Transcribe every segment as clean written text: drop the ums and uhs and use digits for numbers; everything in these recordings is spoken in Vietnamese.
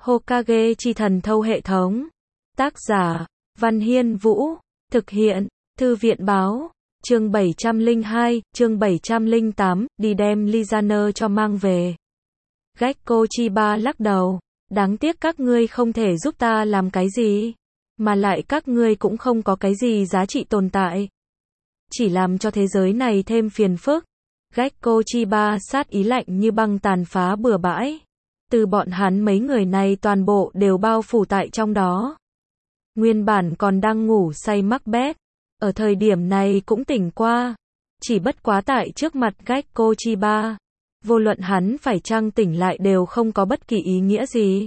Hokage chi thần thâu hệ thống. Tác giả, Văn Hiên Vũ. Thực hiện, Thư viện Báo. Chương 702, chương 708, đi đem Lizaner cho mang về. Gekko Chiba lắc đầu. Đáng tiếc các ngươi không thể giúp ta làm cái gì. Mà lại các ngươi cũng không có cái gì giá trị tồn tại. Chỉ làm cho thế giới này thêm phiền phức. Gekko Chiba sát ý lạnh như băng tàn phá bừa bãi. Từ bọn hắn mấy người này toàn bộ đều bao phủ tại trong đó. Nguyên bản còn đang ngủ say Macbeth, ở thời điểm này cũng tỉnh qua. Chỉ bất quá tại trước mặt Gekko Chiba, vô luận hắn phải chăng tỉnh lại đều không có bất kỳ ý nghĩa gì.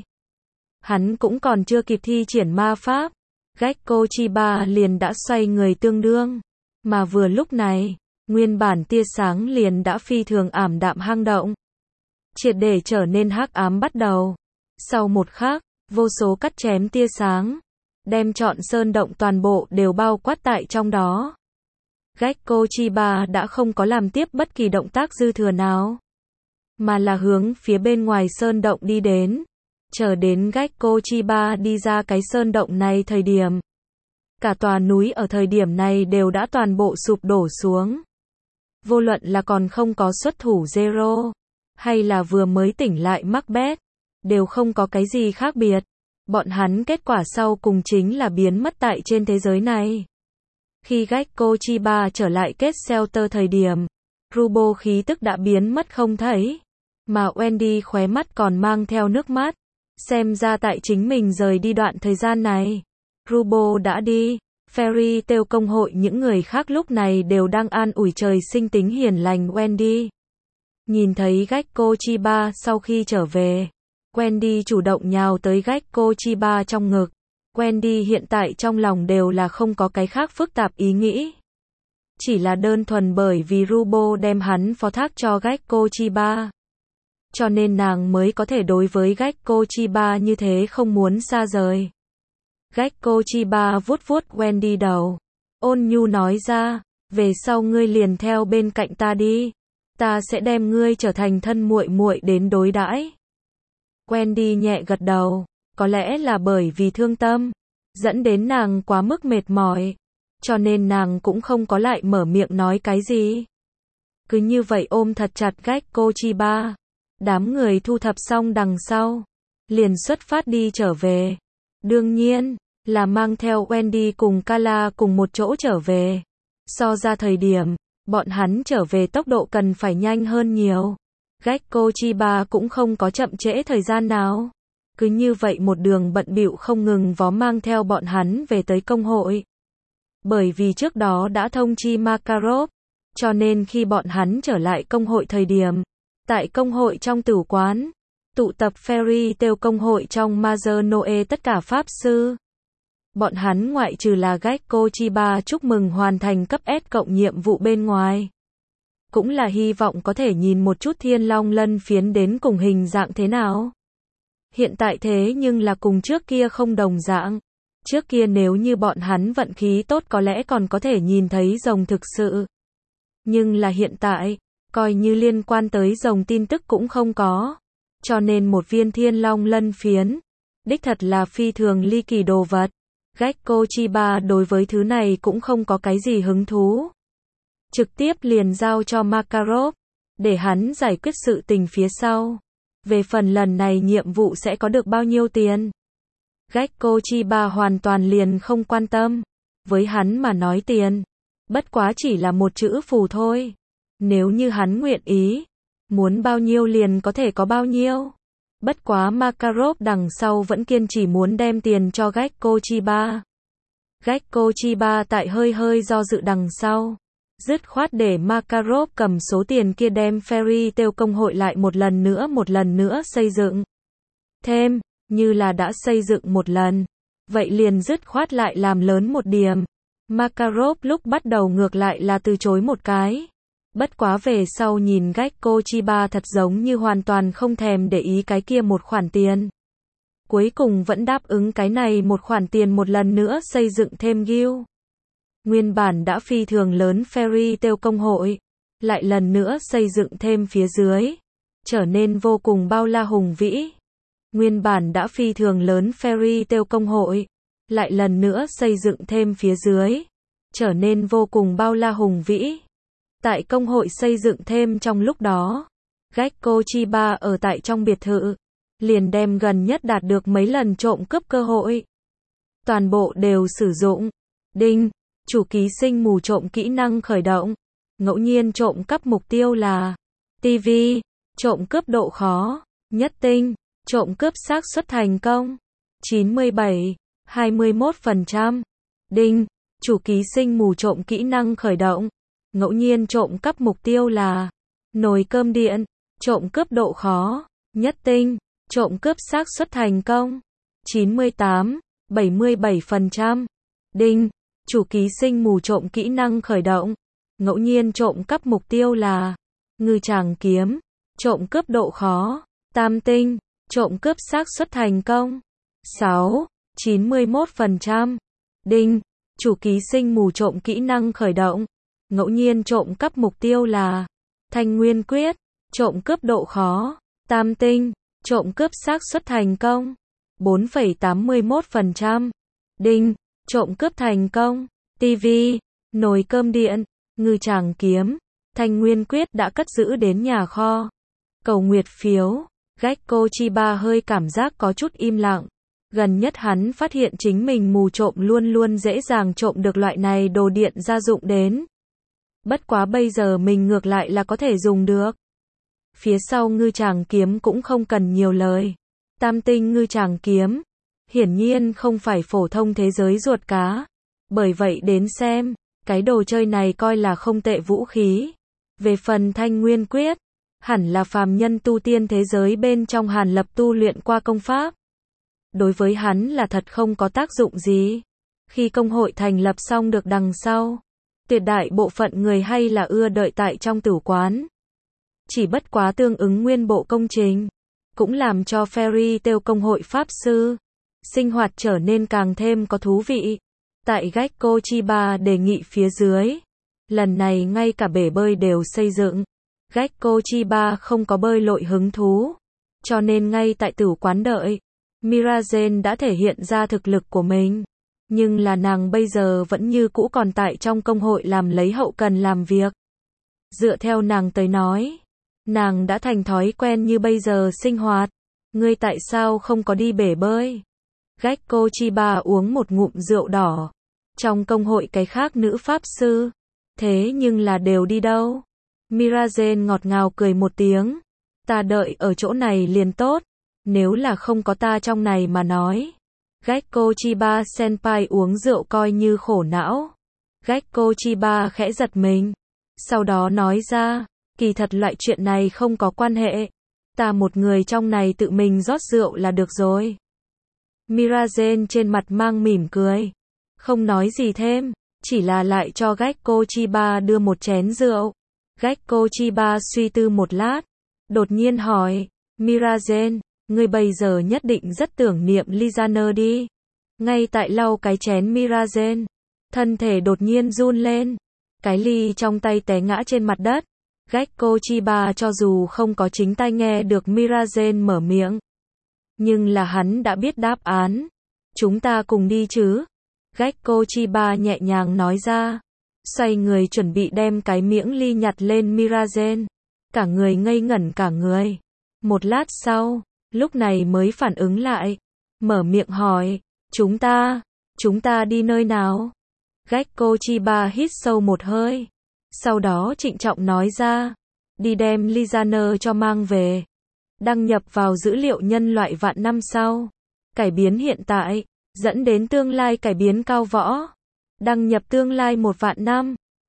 Hắn cũng còn chưa kịp thi triển ma pháp, Gekko Chiba liền đã xoay người tương đương. Mà vừa lúc này, nguyên bản tia sáng liền đã phi thường ảm đạm hang động. Triệt để trở nên hắc ám bắt đầu. Sau một khắc, vô số cắt chém tia sáng, đem trọn sơn động toàn bộ đều bao quát tại trong đó. Gekko Chiba đã không có làm tiếp bất kỳ động tác dư thừa nào, mà là hướng phía bên ngoài sơn động đi đến. Chờ đến Gekko Chiba đi ra cái sơn động này thời điểm, cả tòa núi ở thời điểm này đều đã toàn bộ sụp đổ xuống. Vô luận là còn không có xuất thủ Zero, hay là vừa mới tỉnh lại Macbeth, đều không có cái gì khác biệt. Bọn hắn kết quả sau cùng chính là biến mất tại trên thế giới này. Khi Gekko Chiba trở lại kết shelter thời điểm, Rubo khí tức đã biến mất không thấy, mà Wendy khóe mắt còn mang theo nước mắt. Xem ra tại chính mình rời đi đoạn thời gian này, Rubo đã đi. Fairy Tail công hội những người khác lúc này đều đang an ủi trời sinh tính hiền lành Wendy. Nhìn thấy Gekko Chiba sau khi trở về, Wendy chủ động nhào tới Gekko Chiba trong ngực. Wendy hiện tại trong lòng đều là không có cái khác phức tạp ý nghĩ. Chỉ là đơn thuần bởi vì Rubo đem hắn phó thác cho Gekko Chiba. Cho nên nàng mới có thể đối với Gekko Chiba như thế không muốn xa rời. Gekko Chiba vuốt vuốt Wendy đầu. Ôn nhu nói ra, về sau ngươi liền theo bên cạnh ta đi. Ta sẽ đem ngươi trở thành thân muội muội đến đối đãi. Wendy nhẹ gật đầu, có lẽ là bởi vì thương tâm, dẫn đến nàng quá mức mệt mỏi, cho nên nàng cũng không có lại mở miệng nói cái gì. Cứ như vậy ôm thật chặt Gekko Chiba. Đám người thu thập xong đằng sau, liền xuất phát đi trở về. Đương nhiên, là mang theo Wendy cùng Kala cùng một chỗ trở về. So ra thời điểm, bọn hắn trở về tốc độ cần phải nhanh hơn nhiều. Gekko Chiba cũng không có chậm trễ thời gian nào. Cứ như vậy một đường bận bịu không ngừng vó mang theo bọn hắn về tới công hội. Bởi vì trước đó đã thông chi Makarov, cho nên khi bọn hắn trở lại công hội thời điểm, tại công hội trong tử quán, tụ tập Fairy Tail công hội trong Mother Noe tất cả pháp sư. Bọn hắn ngoại trừ là Gekko Chiba chúc mừng hoàn thành cấp S cộng nhiệm vụ bên ngoài, cũng là hy vọng có thể nhìn một chút Thiên Long Lân phiến đến cùng hình dạng thế nào. Hiện tại thế nhưng là cùng trước kia không đồng dạng. Trước kia nếu như bọn hắn vận khí tốt có lẽ còn có thể nhìn thấy rồng thực sự. Nhưng là hiện tại, coi như liên quan tới rồng tin tức cũng không có. Cho nên một viên Thiên Long Lân phiến, đích thật là phi thường ly kỳ đồ vật. Gekko Chiba đối với thứ này cũng không có cái gì hứng thú. Trực tiếp liền giao cho Makarov, để hắn giải quyết sự tình phía sau. Về phần lần này nhiệm vụ sẽ có được bao nhiêu tiền, Gekko Chiba hoàn toàn liền không quan tâm. Với hắn mà nói tiền, bất quá chỉ là một chữ phù thôi. Nếu như hắn nguyện ý, muốn bao nhiêu liền có thể có bao nhiêu. Bất quá Makarov đằng sau vẫn kiên trì muốn đem tiền cho Gekko Chiba. Gekko Chiba tại hơi do dự đằng sau, dứt khoát để Makarov cầm số tiền kia đem Fairy Tail công hội lại một lần nữa xây dựng. Thêm, như là đã xây dựng một lần, vậy liền dứt khoát lại làm lớn một điểm. Makarov lúc bắt đầu ngược lại là từ chối một cái. Bất quá về sau nhìn Gekko Chiba thật giống như hoàn toàn không thèm để ý cái kia một khoản tiền. Cuối cùng vẫn đáp ứng cái này một khoản tiền một lần nữa xây dựng thêm guild. Nguyên bản đã phi thường lớn Fairy Tail công hội, lại lần nữa xây dựng thêm phía dưới, trở nên vô cùng bao la hùng vĩ. Nguyên bản đã phi thường lớn Fairy Tail công hội, lại lần nữa xây dựng thêm phía dưới, trở nên vô cùng bao la hùng vĩ. Tại công hội xây dựng thêm trong lúc đó, Gekko Chiba ở tại trong biệt thự, liền đem gần nhất đạt được mấy lần trộm cướp cơ hội. Toàn bộ đều sử dụng. Đinh, chủ ký sinh mù trộm kỹ năng khởi động. Ngẫu nhiên trộm cắp mục tiêu là TV, trộm cướp độ khó, nhất tinh, trộm cướp xác suất thành công 97, 21%. Đinh, chủ ký sinh mù trộm kỹ năng khởi động. Ngẫu nhiên trộm cắp mục tiêu là nồi cơm điện, trộm cướp độ khó, nhất tinh, trộm cướp xác suất thành công 98, 77%. Đinh, chủ ký sinh mù trộm kỹ năng khởi động. Ngẫu nhiên trộm cắp mục tiêu là ngư tràng kiếm, trộm cướp độ khó, tam tinh, trộm cướp xác suất thành công 6, 91%. Đinh, chủ ký sinh mù trộm kỹ năng khởi động. Ngẫu nhiên trộm cắp mục tiêu là thanh nguyên quyết, trộm cướp độ khó, tam tinh, trộm cướp xác suất thành công 4,81%. Đinh, trộm cướp thành công. TV, nồi cơm điện, ngư tràng kiếm, thanh nguyên quyết đã cất giữ đến nhà kho. Cầu nguyệt phiếu. Gekko Chiba hơi cảm giác có chút im lặng. Gần nhất hắn phát hiện chính mình mù trộm luôn luôn dễ dàng trộm được loại này đồ điện gia dụng đến. Bất quá bây giờ mình ngược lại là có thể dùng được. Phía sau ngư tràng kiếm cũng không cần nhiều lời. Tam tinh ngư tràng kiếm, hiển nhiên không phải phổ thông thế giới ruột cá. Bởi vậy đến xem, cái đồ chơi này coi là không tệ vũ khí. Về phần thanh nguyên quyết, hẳn là phàm nhân tu tiên thế giới bên trong Hàn Lập tu luyện qua công pháp. Đối với hắn là thật không có tác dụng gì. Khi công hội thành lập xong được đằng sau, tuyệt đại bộ phận người hay là ưa đợi tại trong tử quán. Chỉ bất quá tương ứng nguyên bộ công trình, cũng làm cho Fairy Tail công hội Pháp Sư sinh hoạt trở nên càng thêm có thú vị. Tại Gekko Chiba đề nghị phía dưới, lần này ngay cả bể bơi đều xây dựng. Gekko Chiba không có bơi lội hứng thú, cho nên ngay tại tử quán đợi, Mirazen đã thể hiện ra thực lực của mình. Nhưng là nàng bây giờ vẫn như cũ còn tại trong công hội làm lấy hậu cần làm việc. Dựa theo nàng tới nói, nàng đã thành thói quen như bây giờ sinh hoạt. Ngươi tại sao không có đi bể bơi? Gekko Chiba uống một ngụm rượu đỏ. Trong công hội cái khác nữ pháp sư, thế nhưng là đều đi đâu? Mirazen ngọt ngào cười một tiếng. Ta đợi ở chỗ này liền tốt. Nếu là không có ta trong này mà nói. Gekko Chiba senpai uống rượu coi như khổ não. Gekko Chiba khẽ giật mình. Sau đó nói ra, kỳ thật loại chuyện này không có quan hệ. Ta một người trong này tự mình rót rượu là được rồi. Mirazen trên mặt mang mỉm cười. Không nói gì thêm, chỉ là lại cho Gekko Chiba đưa một chén rượu. Gekko Chiba suy tư một lát, đột nhiên hỏi, Mirazen, ngươi bây giờ nhất định rất tưởng niệm Lizaner đi. Ngay tại lau cái chén Mirazen, thân thể đột nhiên run lên. Cái ly trong tay té ngã trên mặt đất. Gekko Chiba cho dù không có chính tai nghe được Mirazen mở miệng, nhưng là hắn đã biết đáp án. Chúng ta cùng đi chứ? Gekko Chiba nhẹ nhàng nói ra. Xoay người chuẩn bị đem cái miếng ly nhặt lên Mirazen. Cả người ngây ngẩn cả người. Một lát sau, lúc này mới phản ứng lại. Mở miệng hỏi, chúng ta đi nơi nào? Gekko Chiba hít sâu một hơi. Sau đó trịnh trọng nói ra, đi đem Lizaner cho mang về. Đăng nhập vào dữ liệu nhân loại vạn năm sau. Cải biến hiện tại, dẫn đến tương lai cải biến cao võ. Đăng nhập tương lai 1 vạn năm.